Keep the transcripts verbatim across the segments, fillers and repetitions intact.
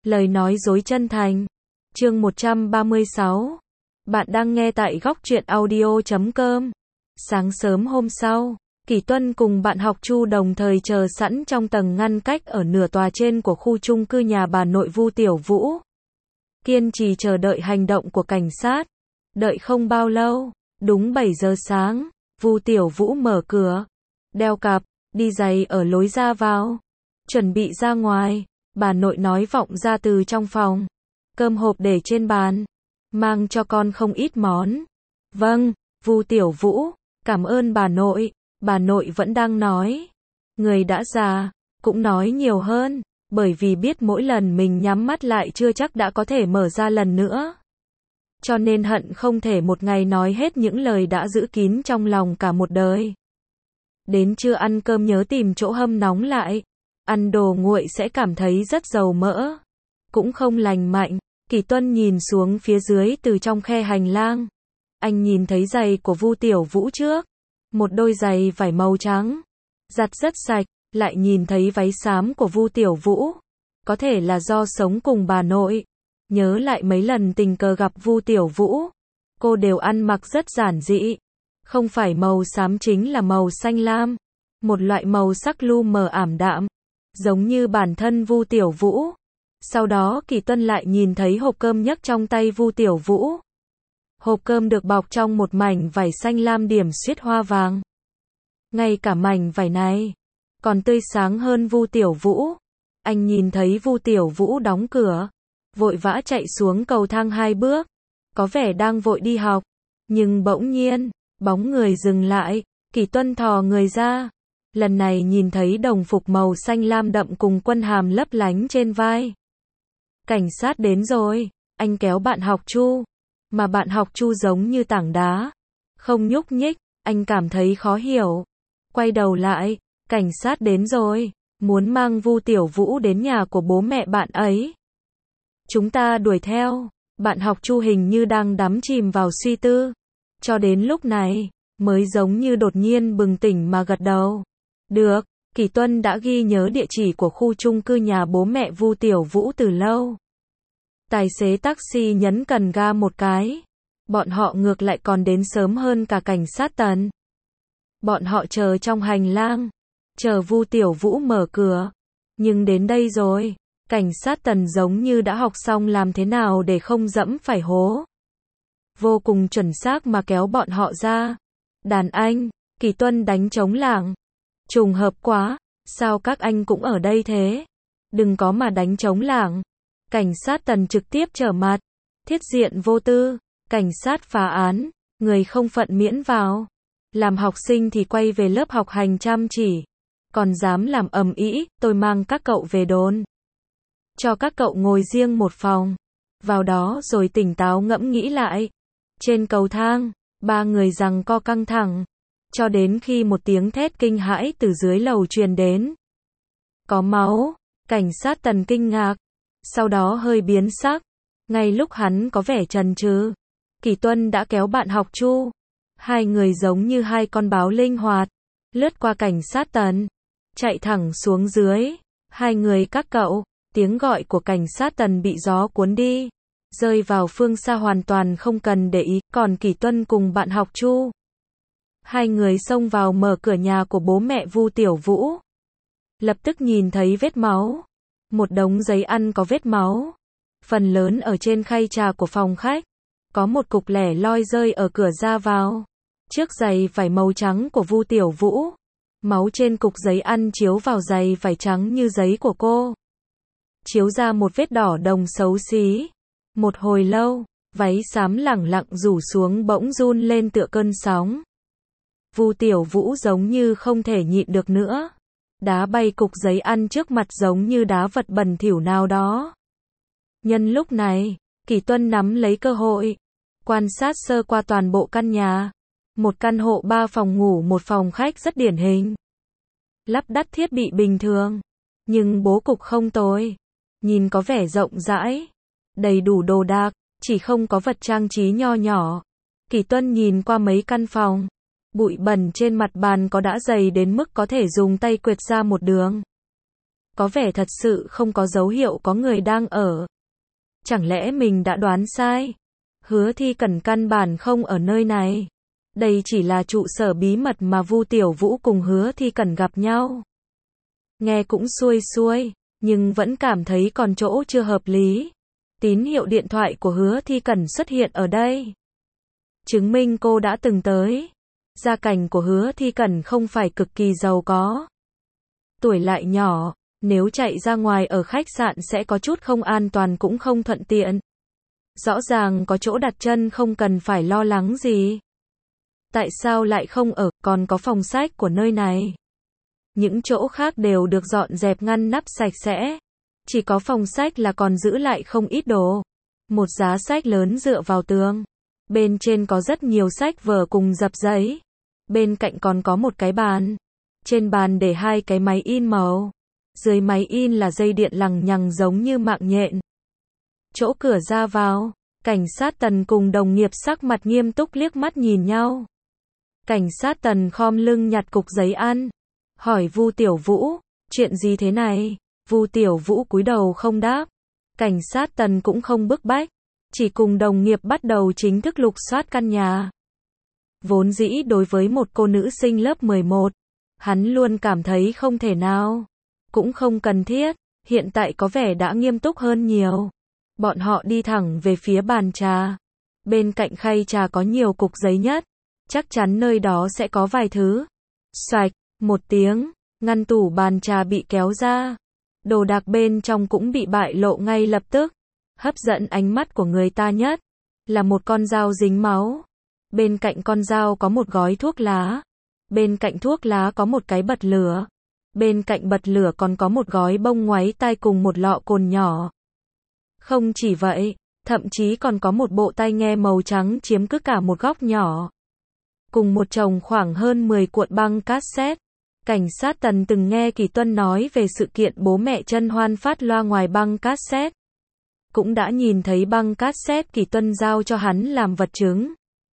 Lời nói dối chân thành. Chương một trăm ba mươi sáu. Bạn đang nghe tại góc truyện audio chấm com. Sáng sớm hôm sau, Kỷ Tuân cùng bạn học Chu đồng thời chờ sẵn trong tầng ngăn cách ở nửa tòa trên của khu chung cư nhà bà nội Vu Tiểu Vũ. Kiên trì chờ đợi hành động của cảnh sát. Đợi không bao lâu, đúng bảy giờ sáng, Vu Tiểu Vũ mở cửa, đeo cặp, đi giày ở lối ra vào, chuẩn bị ra ngoài. Bà nội nói vọng ra từ trong phòng. Cơm hộp để trên bàn, mang cho con không ít món. Vâng, Vu Tiểu Vũ, cảm ơn bà nội. Bà nội vẫn đang nói. Người đã già, cũng nói nhiều hơn, bởi vì biết mỗi lần mình nhắm mắt lại chưa chắc đã có thể mở ra lần nữa. Cho nên hận không thể một ngày nói hết những lời đã giữ kín trong lòng cả một đời. Đến trưa ăn cơm nhớ tìm chỗ hâm nóng lại. Ăn đồ nguội sẽ cảm thấy rất dầu mỡ, cũng không lành mạnh. Kỷ Tuân nhìn xuống phía dưới từ trong khe hành lang. Anh nhìn thấy giày của Vu Tiểu Vũ trước. Một đôi giày vải màu trắng, giặt rất sạch, lại nhìn thấy váy xám của Vu Tiểu Vũ. Có thể là do sống cùng bà nội. Nhớ lại mấy lần tình cờ gặp Vu Tiểu Vũ, cô đều ăn mặc rất giản dị. Không phải màu xám chính là màu xanh lam, một loại màu sắc lu mờ ảm đạm, giống như bản thân Vu Tiểu Vũ. Sau đó Kỷ Tuân lại nhìn thấy hộp cơm nhấc trong tay Vu Tiểu Vũ. Hộp cơm được bọc trong một mảnh vải xanh lam điểm xuyết hoa vàng. Ngay cả mảnh vải này còn tươi sáng hơn Vu Tiểu Vũ. Anh nhìn thấy Vu Tiểu Vũ đóng cửa, vội vã chạy xuống cầu thang hai bước, có vẻ đang vội đi học. Nhưng bỗng nhiên, bóng người dừng lại. Kỷ Tuân thò người ra. Lần này nhìn thấy đồng phục màu xanh lam đậm cùng quân hàm lấp lánh trên vai. Cảnh sát đến rồi. Anh kéo bạn học Chu, mà bạn học Chu giống như tảng đá, không nhúc nhích. Anh cảm thấy khó hiểu, quay đầu lại. Cảnh sát đến rồi, muốn mang Vu Tiểu Vũ đến nhà của bố mẹ bạn ấy. Chúng ta đuổi theo. Bạn học Chu hình như đang đắm chìm vào suy tư, cho đến lúc này mới giống như đột nhiên bừng tỉnh mà gật đầu. Được. Kỷ Tuân đã ghi nhớ địa chỉ của khu chung cư nhà bố mẹ Vu Tiểu Vũ từ lâu. Tài xế taxi nhấn cần ga một cái. Bọn họ ngược lại còn đến sớm hơn cả cảnh sát Tần. Bọn họ chờ trong hành lang, chờ Vu Tiểu Vũ mở cửa. Nhưng đến đây rồi, cảnh sát Tần giống như đã học xong làm thế nào để không dẫm phải hố. Vô cùng chuẩn xác mà kéo bọn họ ra. Đàn anh. Kỷ Tuân đánh trống lảng. Trùng hợp quá, sao các anh cũng ở đây thế? Đừng có mà đánh trống lảng. Cảnh sát Tần trực tiếp trở mặt. Thiết diện vô tư. Cảnh sát phá án, người không phận miễn vào. Làm học sinh thì quay về lớp học hành chăm chỉ. Còn dám làm ầm ĩ, tôi mang các cậu về đồn. Cho các cậu ngồi riêng một phòng. Vào đó rồi tỉnh táo ngẫm nghĩ lại. Trên cầu thang, ba người giằng co căng thẳng. Cho đến khi một tiếng thét kinh hãi từ dưới lầu truyền đến. Có máu. Cảnh sát Tần kinh ngạc. Sau đó hơi biến sắc. Ngay lúc hắn có vẻ chần chừ, Kỷ Tuân đã kéo bạn học Chu. Hai người giống như hai con báo linh hoạt, lướt qua cảnh sát Tần, chạy thẳng xuống dưới. Hai người các cậu. Tiếng gọi của cảnh sát Tần bị gió cuốn đi, rơi vào phương xa hoàn toàn không cần để ý. Còn Kỷ Tuân cùng bạn học Chu, hai người xông vào mở cửa nhà của bố mẹ Vu Tiểu Vũ. Lập tức nhìn thấy vết máu. Một đống giấy ăn có vết máu. Phần lớn ở trên khay trà của phòng khách. Có một cục lẻ loi rơi ở cửa ra vào. Chiếc giày vải màu trắng của Vu Tiểu Vũ. Máu trên cục giấy ăn chiếu vào giày vải trắng như giấy của cô. Chiếu ra một vết đỏ đồng xấu xí. Một hồi lâu, váy xám lẳng lặng rủ xuống bỗng run lên tựa cơn sóng. Vu Tiểu Vũ giống như không thể nhịn được nữa. Đá bay cục giấy ăn trước mặt giống như đá vật bẩn thỉu nào đó. Nhân lúc này, Kỷ Tuân nắm lấy cơ hội, quan sát sơ qua toàn bộ căn nhà. Một căn hộ ba phòng ngủ một phòng khách rất điển hình. Lắp đặt thiết bị bình thường, nhưng bố cục không tồi. Nhìn có vẻ rộng rãi, đầy đủ đồ đạc, chỉ không có vật trang trí nho nhỏ. Kỷ Tuân nhìn qua mấy căn phòng. Bụi bẩn trên mặt bàn có đã dày đến mức có thể dùng tay quệt ra một đường. có vẻ thật sự không có dấu hiệu có người đang ở. Chẳng lẽ mình đã đoán sai? Hứa Thi Cẩn căn bản không ở nơi này. Đây chỉ là trụ sở bí mật mà Vu Tiểu Vũ cùng Hứa Thi Cẩn gặp nhau. Nghe cũng xuôi xuôi, nhưng vẫn cảm thấy còn chỗ chưa hợp lý. Tín hiệu điện thoại của Hứa Thi Cẩn xuất hiện ở đây, chứng minh cô đã từng tới. Gia cảnh của Hứa Thi Cẩn không phải cực kỳ giàu có. Tuổi lại nhỏ, nếu chạy ra ngoài ở khách sạn sẽ có chút không an toàn cũng không thuận tiện. Rõ ràng có chỗ đặt chân không cần phải lo lắng gì. Tại sao lại không ở, còn có phòng sách của nơi này? Những chỗ khác đều được dọn dẹp ngăn nắp sạch sẽ. Chỉ có phòng sách là còn giữ lại không ít đồ. Một giá sách lớn dựa vào tường. Bên trên có rất nhiều sách vở cùng dập giấy. Bên cạnh còn có một cái bàn. Trên bàn để hai cái máy in màu. Dưới máy in là dây điện lằng nhằng giống như mạng nhện. Chỗ cửa ra vào, cảnh sát Tần cùng đồng nghiệp sắc mặt nghiêm túc liếc mắt nhìn nhau. Cảnh sát Tần khom lưng nhặt cục giấy ăn, hỏi Vu Tiểu Vũ, chuyện gì thế này? Vu Tiểu Vũ cúi đầu không đáp. Cảnh sát Tần cũng không bức bách, chỉ cùng đồng nghiệp bắt đầu chính thức lục soát căn nhà. Vốn dĩ đối với một cô nữ sinh lớp mười một, hắn luôn cảm thấy không thể nào, cũng không cần thiết, hiện tại có vẻ đã nghiêm túc hơn nhiều. Bọn họ đi thẳng về phía bàn trà. Bên cạnh khay trà có nhiều cục giấy nhất. Chắc chắn nơi đó sẽ có vài thứ. Xoạch, một tiếng, ngăn tủ bàn trà bị kéo ra. Đồ đạc bên trong cũng bị bại lộ ngay lập tức. Hấp dẫn ánh mắt của người ta nhất là một con dao dính máu. Bên cạnh con dao có một gói thuốc lá. Bên cạnh thuốc lá có một cái bật lửa. Bên cạnh bật lửa còn có một gói bông ngoáy tai cùng một lọ cồn nhỏ. Không chỉ vậy, thậm chí còn có một bộ tai nghe màu trắng chiếm cứ cả một góc nhỏ. Cùng một chồng khoảng hơn mười cuộn băng cassette. Cảnh sát Tần từng nghe Kỳ Tuân nói về sự kiện bố mẹ Trân Hoan phát loa ngoài băng cassette. Cũng đã nhìn thấy băng cassette Kỳ Tuân giao cho hắn làm vật chứng.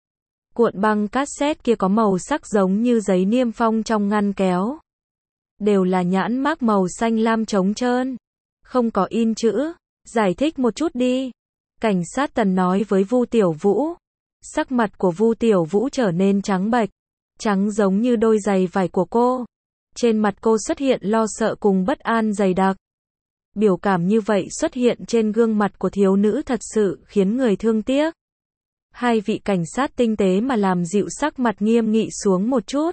Cuộn băng cassette kia có màu sắc giống như giấy niêm phong trong ngăn kéo. Đều là nhãn mác màu xanh lam trống trơn. Không có in chữ. Giải thích một chút đi. Cảnh sát Tần nói với Vu Tiểu Vũ. Sắc mặt của Vu Tiểu Vũ trở nên trắng bệch. Trắng giống như đôi giày vải của cô. Trên mặt cô xuất hiện lo sợ cùng bất an dày đặc. Biểu cảm như vậy xuất hiện trên gương mặt của thiếu nữ thật sự khiến người thương tiếc. Hai vị cảnh sát tinh tế mà làm dịu sắc mặt nghiêm nghị xuống một chút.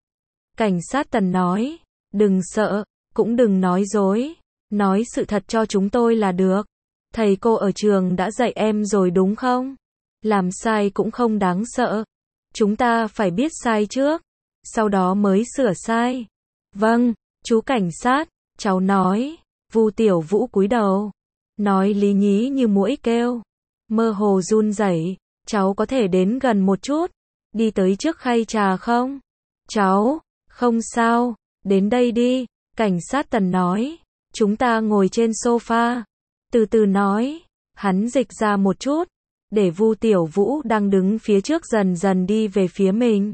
Cảnh sát Tần nói. Đừng sợ, cũng đừng nói dối. Nói sự thật cho chúng tôi là được. Thầy cô ở trường đã dạy em rồi đúng không? Làm sai cũng không đáng sợ. Chúng ta phải biết sai trước, sau đó mới sửa sai. Vâng, chú cảnh sát, cháu nói. Vu Tiểu Vũ cúi đầu, nói lý nhí như muỗi kêu, mơ hồ run rẩy. Cháu có thể đến gần một chút, đi tới trước khay trà không? Cháu, không sao, đến đây đi. Cảnh sát Tần nói. Chúng ta ngồi trên sofa. Từ từ nói. Hắn dịch ra một chút. Để Vu Tiểu Vũ đang đứng phía trước dần dần đi về phía mình.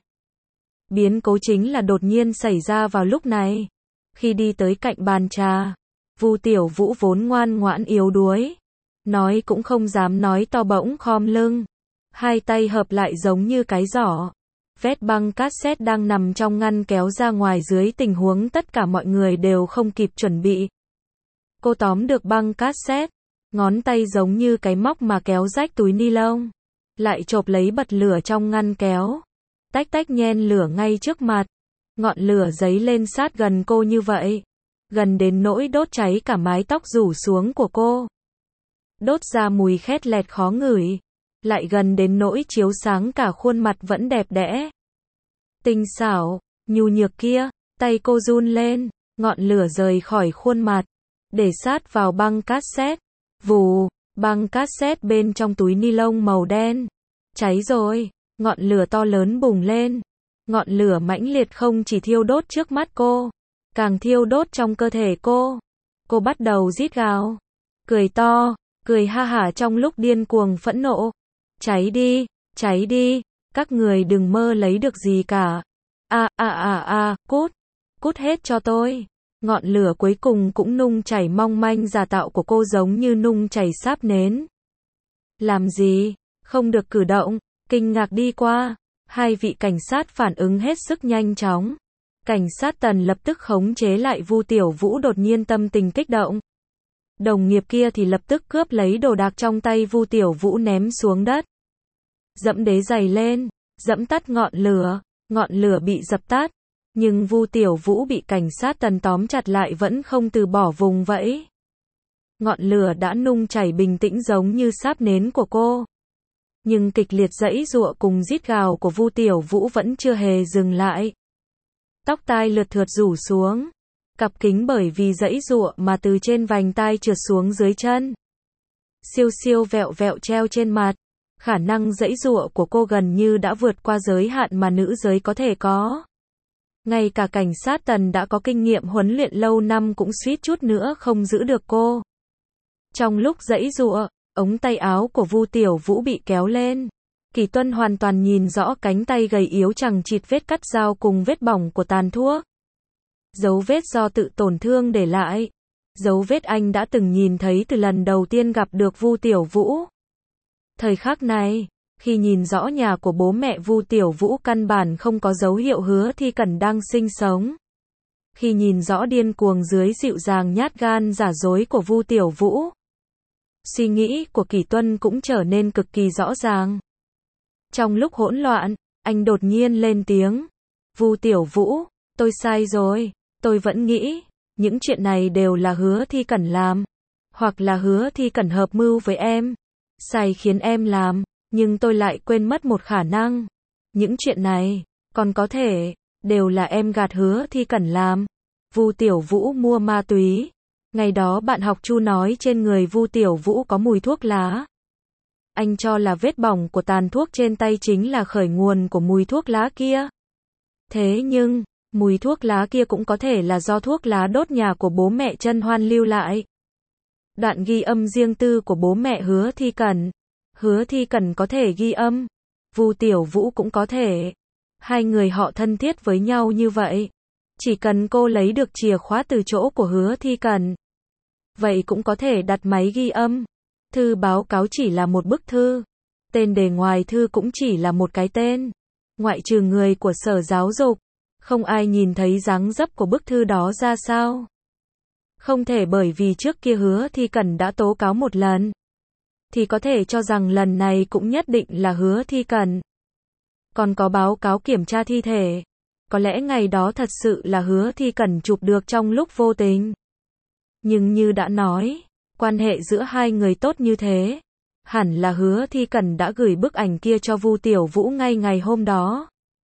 Biến cố chính là đột nhiên xảy ra vào lúc này. Khi đi tới cạnh bàn trà, Vu Tiểu Vũ vốn ngoan ngoãn yếu đuối. Nói cũng không dám nói to bỗng khom lưng. Hai tay hợp lại giống như cái giỏ. Vét băng cassette đang nằm trong ngăn kéo ra ngoài dưới tình huống tất cả mọi người đều không kịp chuẩn bị. Cô tóm được băng cassette, ngón tay giống như cái móc mà kéo rách túi ni lông, lại chộp lấy bật lửa trong ngăn kéo, tách tách nhen lửa ngay trước mặt, ngọn lửa dấy lên sát gần cô như vậy, gần đến nỗi đốt cháy cả mái tóc rủ xuống của cô, đốt ra mùi khét lẹt khó ngửi, lại gần đến nỗi chiếu sáng cả khuôn mặt vẫn đẹp đẽ. Tinh xảo, nhu nhược kia, tay cô run lên, ngọn lửa rời khỏi khuôn mặt, để sát vào băng cassette. Vù, băng cassette bên trong túi ni lông màu đen. Cháy rồi, ngọn lửa to lớn bùng lên. Ngọn lửa mãnh liệt không chỉ thiêu đốt trước mắt cô, càng thiêu đốt trong cơ thể cô. Cô bắt đầu rít gào, cười to, cười ha hả trong lúc điên cuồng phẫn nộ. Cháy đi, cháy đi, các người đừng mơ lấy được gì cả. A a a a, cút, cút hết cho tôi. Ngọn lửa cuối cùng cũng nung chảy mong manh giả tạo của cô giống như nung chảy sáp nến. Làm gì? Không được cử động. Kinh ngạc đi qua. Hai vị cảnh sát phản ứng hết sức nhanh chóng. Cảnh sát Tần lập tức khống chế lại Vu Tiểu Vũ đột nhiên tâm tình kích động. Đồng nghiệp kia thì lập tức cướp lấy đồ đạc trong tay Vu Tiểu Vũ ném xuống đất. Dẫm đế giày lên, dẫm tắt ngọn lửa, ngọn lửa bị dập tắt. Nhưng Vu Tiểu Vũ bị cảnh sát Tần tóm chặt lại vẫn không từ bỏ vùng vẫy. Ngọn lửa đã nung chảy bình tĩnh giống như sáp nến của cô. Nhưng kịch liệt giãy giụa cùng rít gào của Vu Tiểu Vũ vẫn chưa hề dừng lại. Tóc tai lượt thượt rủ xuống. Cặp kính bởi vì giãy giụa mà từ trên vành tai trượt xuống dưới chân. Siêu siêu vẹo vẹo treo trên mặt. Khả năng giãy giụa của cô gần như đã vượt qua giới hạn mà nữ giới có thể có. Ngay cả cảnh sát Tần đã có kinh nghiệm huấn luyện lâu năm cũng suýt chút nữa không giữ được cô. Trong lúc giãy giụa, ống tay áo của Vu Tiểu Vũ bị kéo lên. Kỳ Tuân hoàn toàn nhìn rõ cánh tay gầy yếu chằng chịt vết cắt dao cùng vết bỏng của tàn thuốc. Dấu vết do tự tổn thương để lại. Dấu vết anh đã từng nhìn thấy từ lần đầu tiên gặp được Vu Tiểu Vũ. Thời khắc này, khi nhìn rõ nhà của bố mẹ Vu Tiểu Vũ căn bản không có dấu hiệu Hứa Thi Cẩn đang sinh sống. Khi nhìn rõ điên cuồng dưới dịu dàng nhát gan giả dối của Vu Tiểu Vũ. Suy nghĩ của Kỳ Tuân cũng trở nên cực kỳ rõ ràng. Trong lúc hỗn loạn, anh đột nhiên lên tiếng. Vu Tiểu Vũ, tôi sai rồi. Tôi vẫn nghĩ, những chuyện này đều là Hứa Thi Cẩn làm. Hoặc là Hứa Thi Cẩn hợp mưu với em. Sai khiến em làm, nhưng tôi lại quên mất một khả năng. Những chuyện này, còn có thể, đều là em gạt Hứa Thi Cẩn làm. Vu Tiểu Vũ mua ma túy. Ngày đó bạn học Chu nói trên người Vu Tiểu Vũ có mùi thuốc lá. Anh cho là vết bỏng của tàn thuốc trên tay chính là khởi nguồn của mùi thuốc lá kia. Thế nhưng, mùi thuốc lá kia cũng có thể là do thuốc lá đốt nhà của bố mẹ Trân Hoan lưu lại. Đoạn ghi âm riêng tư của bố mẹ Hứa Thi Cẩn. Hứa Thi Cẩn có thể ghi âm. Vu Tiểu Vũ cũng có thể. Hai người họ thân thiết với nhau như vậy. Chỉ cần cô lấy được chìa khóa từ chỗ của Hứa Thi Cẩn. Vậy cũng có thể đặt máy ghi âm. Thư báo cáo chỉ là một bức thư. Tên đề ngoài thư cũng chỉ là một cái tên. Ngoại trừ người của Sở Giáo dục. Không ai nhìn thấy dáng dấp của bức thư đó ra sao. Không thể bởi vì trước kia Hứa Thi Cẩn đã tố cáo một lần. Thì có thể cho rằng lần này cũng nhất định là Hứa Thi Cẩn. Còn có báo cáo kiểm tra thi thể. Có lẽ ngày đó thật sự là Hứa Thi Cẩn chụp được trong lúc vô tình. Nhưng như đã nói, quan hệ giữa hai người tốt như thế. Hẳn là Hứa Thi Cẩn đã gửi bức ảnh kia cho Vu Tiểu Vũ ngay ngày hôm đó.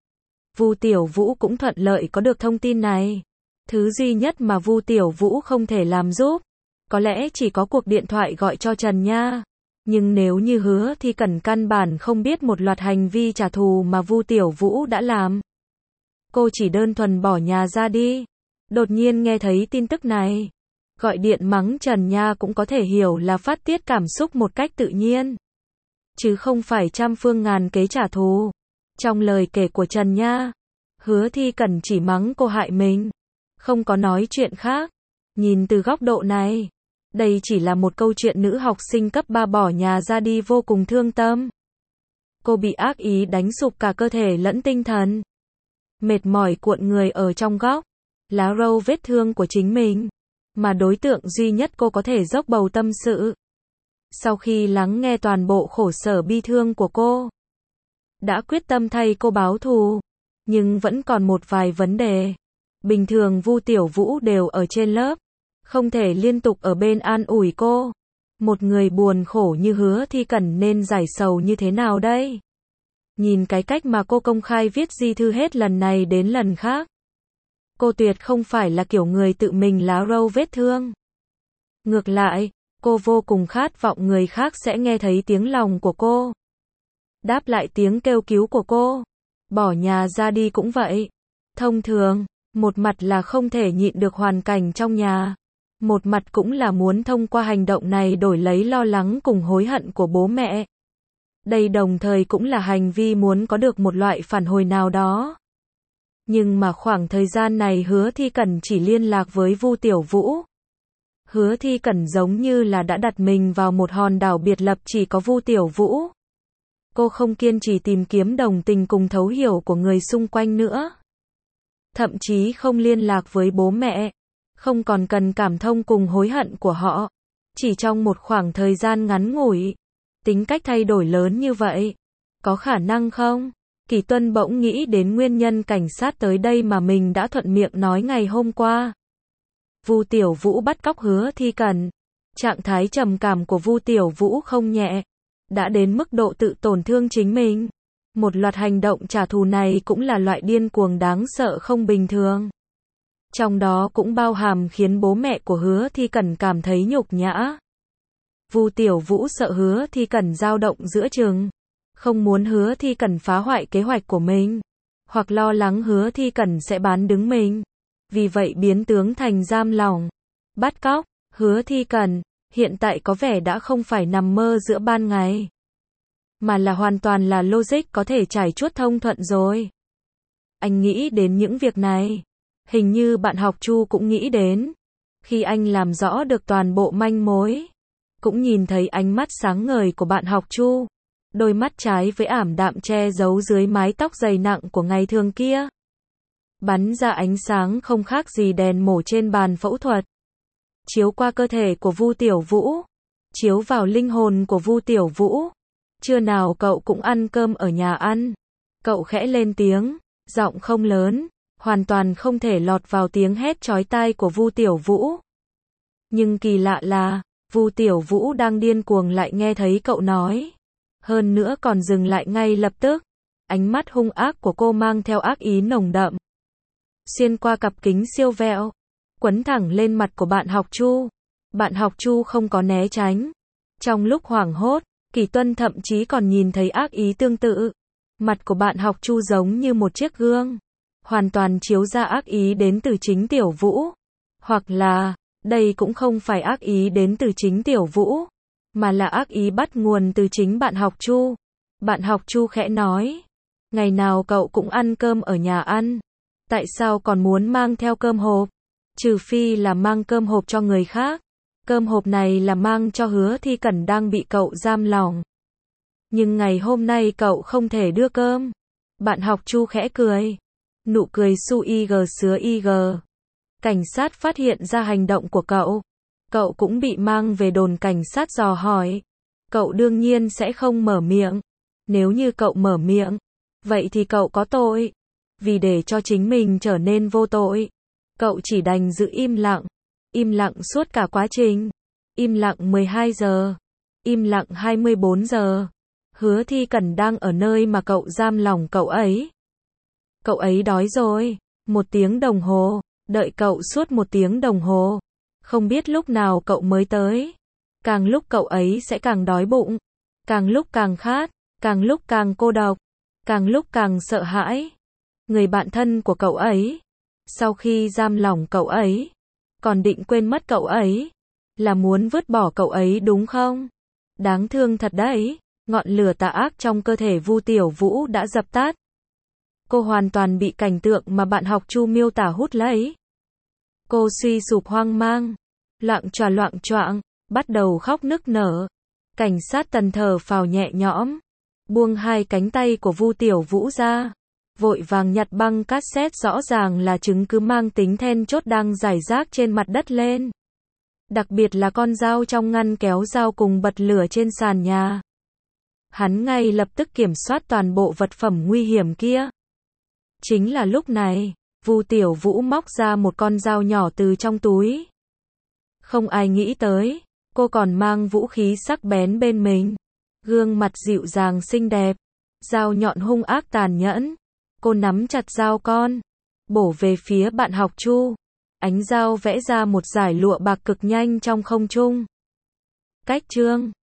Vu Tiểu Vũ cũng thuận lợi có được thông tin này. Thứ duy nhất mà Vu Tiểu Vũ không thể làm giúp, có lẽ chỉ có cuộc điện thoại gọi cho Trần Nha. Nhưng nếu như Hứa Thi Cẩn căn bản không biết một loạt hành vi trả thù mà Vu Tiểu Vũ đã làm. Cô chỉ đơn thuần bỏ nhà ra đi. Đột nhiên nghe thấy tin tức này. Gọi điện mắng Trần Nha cũng có thể hiểu là phát tiết cảm xúc một cách tự nhiên. Chứ không phải trăm phương ngàn kế trả thù. Trong lời kể của Trần Nha, Hứa Thi Cẩn chỉ mắng cô hại mình. Không có nói chuyện khác. Nhìn từ góc độ này, đây chỉ là một câu chuyện nữ học sinh cấp ba bỏ nhà ra đi vô cùng thương tâm. Cô bị ác ý đánh sụp cả cơ thể lẫn tinh thần. Mệt mỏi cuộn người ở trong góc, lá râu vết thương của chính mình. Mà đối tượng duy nhất cô có thể dốc bầu tâm sự. Sau khi lắng nghe toàn bộ khổ sở bi thương của cô, đã quyết tâm thay cô báo thù. Nhưng vẫn còn một vài vấn đề. Bình thường Vu Tiểu Vũ đều ở trên lớp. Không thể liên tục ở bên an ủi cô. Một người buồn khổ như Hứa Thi Cẩn nên giải sầu như thế nào đây? Nhìn cái cách mà cô công khai viết di thư hết lần này đến lần khác. Cô tuyệt không phải là kiểu người tự mình lá râu vết thương. Ngược lại, cô vô cùng khát vọng người khác sẽ nghe thấy tiếng lòng của cô. Đáp lại tiếng kêu cứu của cô. Bỏ nhà ra đi cũng vậy. Thông thường, một mặt là không thể nhịn được hoàn cảnh trong nhà. Một mặt cũng là muốn thông qua hành động này đổi lấy lo lắng cùng hối hận của bố mẹ. Đây đồng thời cũng là hành vi muốn có được một loại phản hồi nào đó. Nhưng mà khoảng thời gian này Hứa Thi Cẩn chỉ liên lạc với Vu Tiểu Vũ. Hứa Thi Cẩn giống như là đã đặt mình vào một hòn đảo biệt lập chỉ có Vu Tiểu Vũ. Cô không kiên trì tìm kiếm đồng tình cùng thấu hiểu của người xung quanh nữa. Thậm chí không liên lạc với bố mẹ, không còn cần cảm thông cùng hối hận của họ. Chỉ trong một khoảng thời gian ngắn ngủi, tính cách thay đổi lớn như vậy, có khả năng không? Kỳ Tuân bỗng nghĩ đến nguyên nhân cảnh sát tới đây mà mình đã thuận miệng nói ngày hôm qua. Vu Tiểu Vũ bắt cóc Hứa Thi Cẩn. Trạng thái trầm cảm của Vu Tiểu Vũ không nhẹ, đã đến mức độ tự tổn thương chính mình. Một loạt hành động trả thù này cũng là loại điên cuồng đáng sợ không bình thường. Trong đó cũng bao hàm khiến bố mẹ của Hứa Thi Cẩn cảm thấy nhục nhã. Vu Tiểu Vũ sợ Hứa Thi Cẩn dao động giữa chừng, không muốn Hứa Thi Cẩn phá hoại kế hoạch của mình, hoặc lo lắng Hứa Thi Cẩn sẽ bán đứng mình. Vì vậy biến tướng thành giam lỏng, bắt cóc. Hứa Thi Cẩn hiện tại có vẻ đã không phải nằm mơ giữa ban ngày, mà là hoàn toàn là logic có thể trải chuốt thông thuận rồi. Anh nghĩ đến những việc này, hình như bạn học Chu cũng nghĩ đến. Khi anh làm rõ được toàn bộ manh mối, cũng nhìn thấy ánh mắt sáng ngời của bạn học Chu, đôi mắt trái với ảm đạm che giấu dưới mái tóc dày nặng của ngày thường kia, bắn ra ánh sáng không khác gì đèn mổ trên bàn phẫu thuật, chiếu qua cơ thể của Vu Tiểu Vũ, chiếu vào linh hồn của Vu Tiểu Vũ. Trưa nào cậu cũng ăn cơm ở nhà ăn. Cậu khẽ lên tiếng, giọng không lớn, hoàn toàn không thể lọt vào tiếng hét chói tai của Vu Tiểu Vũ. Nhưng kỳ lạ là, Vu Tiểu Vũ đang điên cuồng lại nghe thấy cậu nói. Hơn nữa còn dừng lại ngay lập tức. Ánh mắt hung ác của cô mang theo ác ý nồng đậm, xuyên qua cặp kính siêu vẹo, quấn thẳng lên mặt của bạn học Chu. Bạn học Chu không có né tránh. Trong lúc hoảng hốt, Kỳ Tuân thậm chí còn nhìn thấy ác ý tương tự. Mặt của bạn học Chu giống như một chiếc gương, hoàn toàn chiếu ra ác ý đến từ chính Tiểu Vũ. Hoặc là, đây cũng không phải ác ý đến từ chính Tiểu Vũ, mà là ác ý bắt nguồn từ chính bạn học Chu. Bạn học Chu khẽ nói, ngày nào cậu cũng ăn cơm ở nhà ăn, tại sao còn muốn mang theo cơm hộp? Trừ phi là mang cơm hộp cho người khác. Cơm hộp này là mang cho Hứa Thi Cẩn đang bị cậu giam lỏng. Nhưng ngày hôm nay cậu không thể đưa cơm. Bạn học Chu khẽ cười. Nụ cười su y gờ sứa y gờ. Cảnh sát phát hiện ra hành động của cậu. Cậu cũng bị mang về đồn cảnh sát dò hỏi. Cậu đương nhiên sẽ không mở miệng. Nếu như cậu mở miệng, vậy thì cậu có tội. Vì để cho chính mình trở nên vô tội, cậu chỉ đành giữ im lặng. Im lặng suốt cả quá trình. Im lặng mười hai giờ. Im lặng hai mươi bốn giờ. Hứa Thi Cẩn đang ở nơi mà cậu giam lỏng cậu ấy. Cậu ấy đói rồi. Một tiếng đồng hồ. Đợi cậu suốt một tiếng đồng hồ. Không biết lúc nào cậu mới tới. Càng lúc cậu ấy sẽ càng đói bụng. Càng lúc càng khát. Càng lúc càng cô độc. Càng lúc càng sợ hãi. Người bạn thân của cậu ấy, sau khi giam lỏng cậu ấy, còn định quên mất cậu ấy. Là muốn vứt bỏ cậu ấy đúng không? Đáng thương thật đấy. Ngọn lửa tà ác trong cơ thể Vu Tiểu Vũ đã dập tắt. Cô hoàn toàn bị cảnh tượng mà bạn học Chu miêu tả hút lấy. Cô suy sụp hoang mang, loạng choạng loạng choạng, bắt đầu khóc nức nở. Cảnh sát Tần thở phào nhẹ nhõm, buông hai cánh tay của Vu Tiểu Vũ ra, vội vàng nhặt băng cassette rõ ràng là chứng cứ mang tính then chốt đang rải rác trên mặt đất lên. Đặc biệt là con dao trong ngăn kéo dao cùng bật lửa trên sàn nhà. Hắn ngay lập tức kiểm soát toàn bộ vật phẩm nguy hiểm kia. Chính là lúc này, Vu Tiểu Vũ móc ra một con dao nhỏ từ trong túi. Không ai nghĩ tới, cô còn mang vũ khí sắc bén bên mình. Gương mặt dịu dàng xinh đẹp, dao nhọn hung ác tàn nhẫn. Cô nắm chặt dao con, bổ về phía bạn học Chu. Ánh dao vẽ ra một dải lụa bạc cực nhanh trong không trung. Cách chương